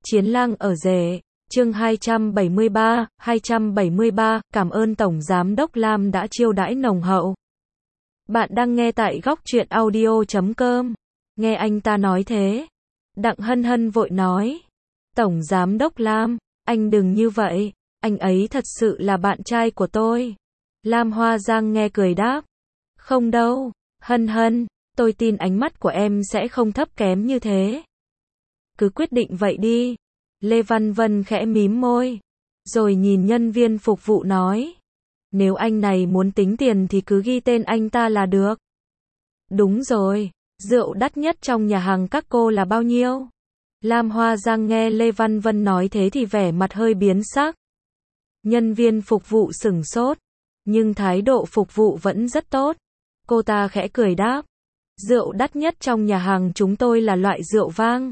Chiến lang ở rể, chương 273, cảm ơn Tổng Giám đốc Lam đã chiêu đãi nồng hậu. Bạn đang nghe tại góc truyện audio.com. Nghe anh ta nói thế. Đặng Hân Hân vội nói. Tổng Giám đốc Lam, anh đừng như vậy, anh ấy thật sự là bạn trai của tôi. Lam Hoa Giang nghe cười đáp. Không đâu, Hân Hân, tôi tin ánh mắt của em sẽ không thấp kém như thế. Cứ quyết định vậy đi. Lê Văn Vân khẽ mím môi, rồi nhìn nhân viên phục vụ nói. Nếu anh này muốn tính tiền thì cứ ghi tên anh ta là được. Đúng rồi, rượu đắt nhất trong nhà hàng các cô là bao nhiêu? Lam Hoa Giang nghe Lê Văn Vân nói thế thì vẻ mặt hơi biến sắc. Nhân viên phục vụ sửng sốt, nhưng thái độ phục vụ vẫn rất tốt. Cô ta khẽ cười đáp. Rượu đắt nhất trong nhà hàng chúng tôi là loại rượu vang.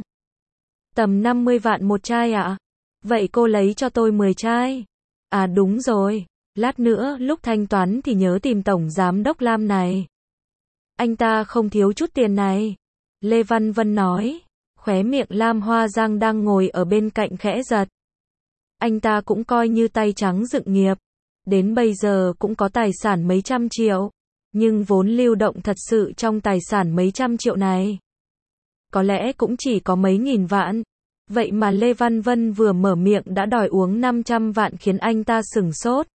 Tầm 50 vạn một chai ạ? Vậy cô lấy cho tôi 10 chai. À đúng rồi, lát nữa lúc thanh toán thì nhớ tìm Tổng Giám đốc Lam này. Anh ta không thiếu chút tiền này. Lê Văn Vân nói. Khóe miệng Lam Hoa Giang đang ngồi ở bên cạnh khẽ giật. Anh ta cũng coi như tay trắng dựng nghiệp. Đến bây giờ cũng có tài sản mấy trăm triệu. Nhưng vốn lưu động thật sự trong tài sản mấy trăm triệu này có lẽ cũng chỉ có mấy nghìn vạn. Vậy mà Lê Văn Vân vừa mở miệng đã đòi uống 500 vạn khiến anh ta sửng sốt.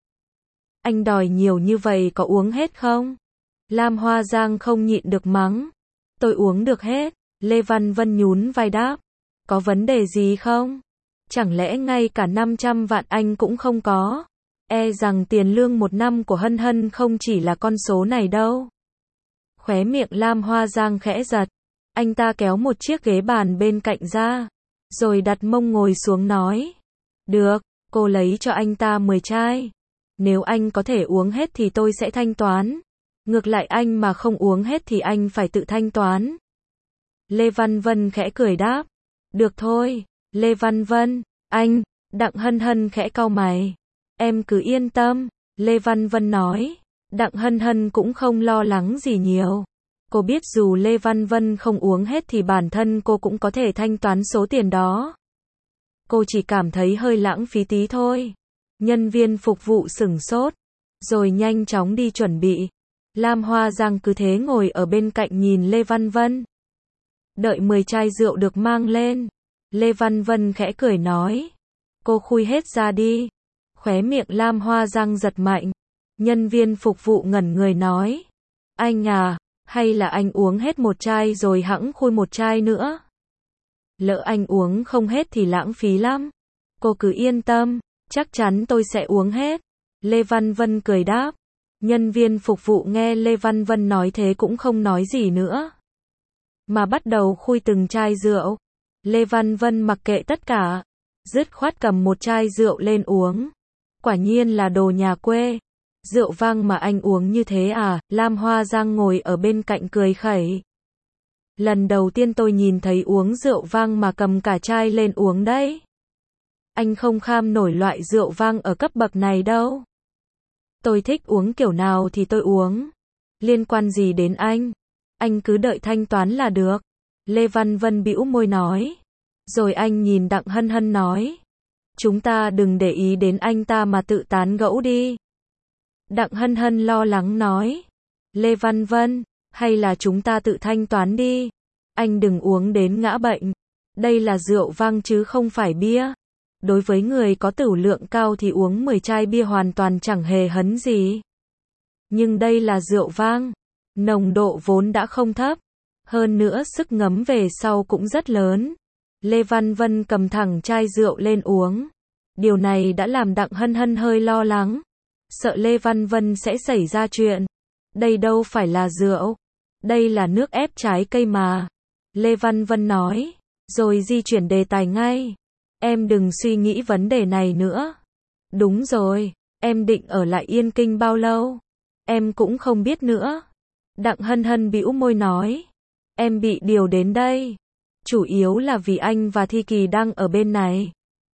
Anh đòi nhiều như vậy có uống hết không? Lam Hoa Giang không nhịn được mắng. Tôi uống được hết. Lê Văn Vân nhún vai đáp. Có vấn đề gì không? Chẳng lẽ ngay cả 500 vạn anh cũng không có? E rằng tiền lương một năm của Hân Hân không chỉ là con số này đâu. Khóe miệng Lam Hoa Giang khẽ giật. Anh ta kéo một chiếc ghế bàn bên cạnh ra, rồi đặt mông ngồi xuống nói. Được, cô lấy cho anh ta 10 chai. Nếu anh có thể uống hết thì tôi sẽ thanh toán. Ngược lại anh mà không uống hết thì anh phải tự thanh toán. Lê Văn Vân khẽ cười đáp. Được thôi, Lê Văn Vân, anh. Đặng Hân Hân khẽ cau mày. Em cứ yên tâm, Lê Văn Vân nói. Đặng Hân Hân cũng không lo lắng gì nhiều. Cô biết dù Lê Văn Vân không uống hết thì bản thân cô cũng có thể thanh toán số tiền đó. Cô chỉ cảm thấy hơi lãng phí tí thôi. Nhân viên phục vụ sửng sốt, rồi nhanh chóng đi chuẩn bị. Lam Hoa Giang cứ thế ngồi ở bên cạnh nhìn Lê Văn Vân. Đợi 10 chai rượu được mang lên. Lê Văn Vân khẽ cười nói. Cô khui hết ra đi. Khóe miệng Lam Hoa Giang giật mạnh. Nhân viên phục vụ ngẩn người nói. Anh à, hay là anh uống hết một chai rồi hẵng khui một chai nữa? Lỡ anh uống không hết thì lãng phí lắm. Cô cứ yên tâm, chắc chắn tôi sẽ uống hết. Lê Văn Vân cười đáp. Nhân viên phục vụ nghe Lê Văn Vân nói thế cũng không nói gì nữa, mà bắt đầu khui từng chai rượu. Lê Văn Vân mặc kệ tất cả, dứt khoát cầm một chai rượu lên uống. Quả nhiên là đồ nhà quê. Rượu vang mà anh uống như thế à? Lam Hoa Giang ngồi ở bên cạnh cười khẩy. Lần đầu tiên tôi nhìn thấy uống rượu vang mà cầm cả chai lên uống đấy. Anh không kham nổi loại rượu vang ở cấp bậc này đâu. Tôi thích uống kiểu nào thì tôi uống. Liên quan gì đến anh? Anh cứ đợi thanh toán là được. Lê Văn Vân bĩu môi nói. Rồi anh nhìn Đặng Hân Hân nói. Chúng ta đừng để ý đến anh ta mà tự tán gẫu đi. Đặng Hân Hân lo lắng nói. Lê Văn Vân, hay là chúng ta tự thanh toán đi. Anh đừng uống đến ngã bệnh. Đây là rượu vang chứ không phải bia. Đối với người có tửu lượng cao thì uống 10 chai bia hoàn toàn chẳng hề hấn gì. Nhưng đây là rượu vang. Nồng độ vốn đã không thấp. Hơn nữa sức ngấm về sau cũng rất lớn. Lê Văn Vân cầm thẳng chai rượu lên uống. Điều này đã làm Đặng Hân Hân hơi lo lắng. Sợ Lê Văn Vân sẽ xảy ra chuyện. Đây đâu phải là rượu. Đây là nước ép trái cây mà. Lê Văn Vân nói. Rồi di chuyển đề tài ngay. Em đừng suy nghĩ vấn đề này nữa. Đúng rồi. Em định ở lại Yên Kinh bao lâu? Em cũng không biết nữa. Đặng Hân Hân bĩu môi nói. Em bị điều đến đây. Chủ yếu là vì anh và Thi Kỳ đang ở bên này.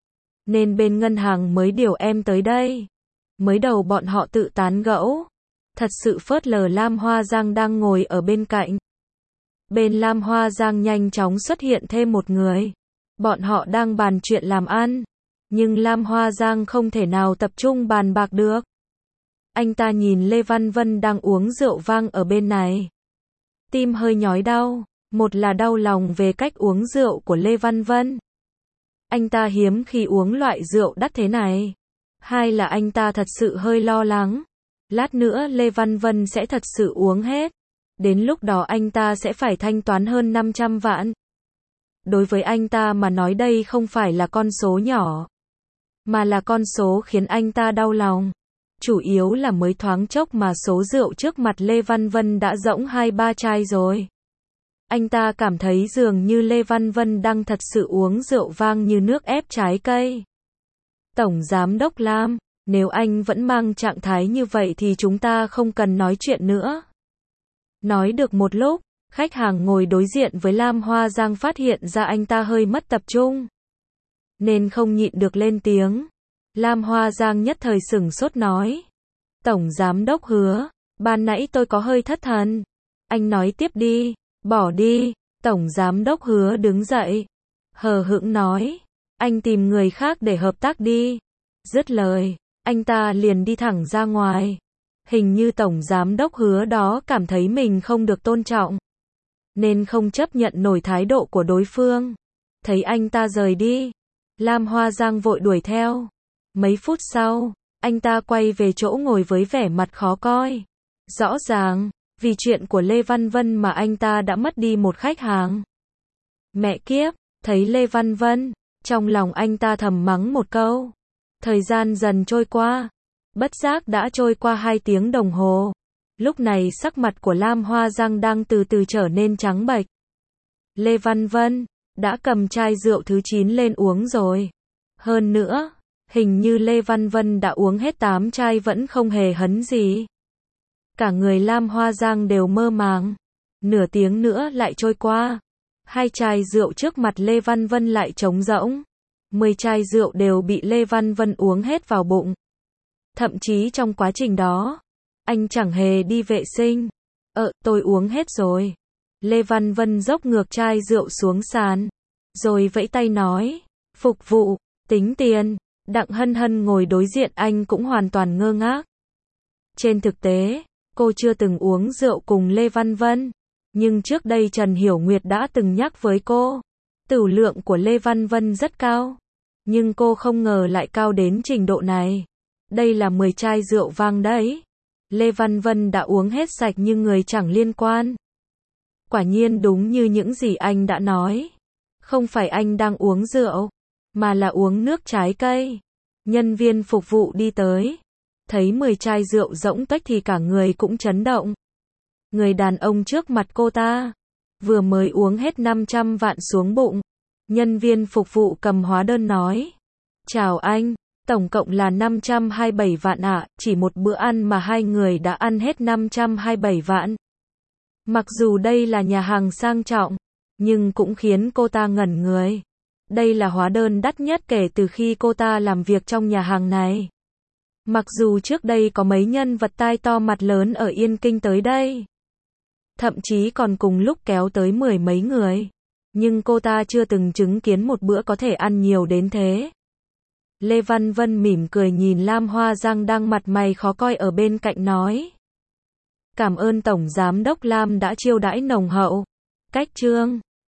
Nên bên ngân hàng mới điều em tới đây. Mới đầu bọn họ tự tán gẫu. Thật sự phớt lờ Lam Hoa Giang đang ngồi ở bên cạnh. Bên Lam Hoa Giang nhanh chóng xuất hiện thêm một người. Bọn họ đang bàn chuyện làm ăn, nhưng Lam Hoa Giang không thể nào tập trung bàn bạc được. Anh ta nhìn Lê Văn Vân đang uống rượu vang ở bên này. Tim hơi nhói đau, một là đau lòng về cách uống rượu của Lê Văn Vân. Anh ta hiếm khi uống loại rượu đắt thế này. Hai là anh ta thật sự hơi lo lắng. Lát nữa Lê Văn Vân sẽ thật sự uống hết. Đến lúc đó anh ta sẽ phải thanh toán hơn 500 vạn. Đối với anh ta mà nói đây không phải là con số nhỏ, mà là con số khiến anh ta đau lòng. Chủ yếu là mới thoáng chốc mà số rượu trước mặt Lê Văn Vân đã rỗng 2-3 chai rồi. Anh ta cảm thấy dường như Lê Văn Vân đang thật sự uống rượu vang như nước ép trái cây. Tổng Giám đốc Lam, nếu anh vẫn mang trạng thái như vậy thì chúng ta không cần nói chuyện nữa. Nói được một lúc, khách hàng ngồi đối diện với Lam Hoa Giang phát hiện ra anh ta hơi mất tập trung, nên không nhịn được lên tiếng. Lam Hoa Giang nhất thời sửng sốt nói. Tổng Giám đốc Hứa, ban nãy tôi có hơi thất thần. Anh nói tiếp đi, bỏ đi. Tổng Giám đốc Hứa đứng dậy, hờ hững nói. Anh tìm người khác để hợp tác đi. Dứt lời, anh ta liền đi thẳng ra ngoài. Hình như Tổng Giám đốc Hứa đó cảm thấy mình không được tôn trọng, nên không chấp nhận nổi thái độ của đối phương. Thấy anh ta rời đi, Lam Hoa Giang vội đuổi theo. Mấy phút sau, anh ta quay về chỗ ngồi với vẻ mặt khó coi. Rõ ràng, vì chuyện của Lê Văn Vân mà anh ta đã mất đi một khách hàng. Mẹ kiếp, thấy Lê Văn Vân, trong lòng anh ta thầm mắng một câu. Thời gian dần trôi qua, bất giác đã trôi qua 2 tiếng đồng hồ. Lúc này sắc mặt của Lam Hoa Giang đang từ từ trở nên trắng bệch. Lê Văn Vân đã cầm chai rượu thứ 9 lên uống rồi. Hơn nữa, hình như Lê Văn Vân đã uống hết 8 chai vẫn không hề hấn gì. Cả người Lam Hoa Giang đều mơ màng. Nửa tiếng nữa lại trôi qua. 2 chai rượu trước mặt Lê Văn Vân lại trống rỗng. 10 chai rượu đều bị Lê Văn Vân uống hết vào bụng. Thậm chí trong quá trình đó, anh chẳng hề đi vệ sinh. Tôi uống hết rồi. Lê Văn Vân dốc ngược chai rượu xuống sàn, rồi vẫy tay nói. Phục vụ, tính tiền. Đặng Hân Hân ngồi đối diện anh cũng hoàn toàn ngơ ngác. Trên thực tế, cô chưa từng uống rượu cùng Lê Văn Vân. Nhưng trước đây Trần Hiểu Nguyệt đã từng nhắc với cô. Tửu lượng của Lê Văn Vân rất cao. Nhưng cô không ngờ lại cao đến trình độ này. Đây là 10 chai rượu vang đấy. Lê Văn Vân đã uống hết sạch nhưng người chẳng liên quan. Quả nhiên đúng như những gì anh đã nói. Không phải anh đang uống rượu, mà là uống nước trái cây. Nhân viên phục vụ đi tới, thấy 10 chai rượu rỗng tuếch thì cả người cũng chấn động. Người đàn ông trước mặt cô ta, vừa mới uống hết 500 vạn xuống bụng. Nhân viên phục vụ cầm hóa đơn nói. Chào anh, tổng cộng là 527 vạn ạ, chỉ một bữa ăn mà hai người đã ăn hết 527 vạn. Mặc dù đây là nhà hàng sang trọng, nhưng cũng khiến cô ta ngẩn người. Đây là hóa đơn đắt nhất kể từ khi cô ta làm việc trong nhà hàng này. Mặc dù trước đây có mấy nhân vật tai to mặt lớn ở Yên Kinh tới đây, thậm chí còn cùng lúc kéo tới 10 mấy người, nhưng cô ta chưa từng chứng kiến một bữa có thể ăn nhiều đến thế. Lê Văn Vân mỉm cười nhìn Lam Hoa Giang đang mặt mày khó coi ở bên cạnh nói. Cảm ơn Tổng Giám đốc Lam đã chiêu đãi nồng hậu. Cách chương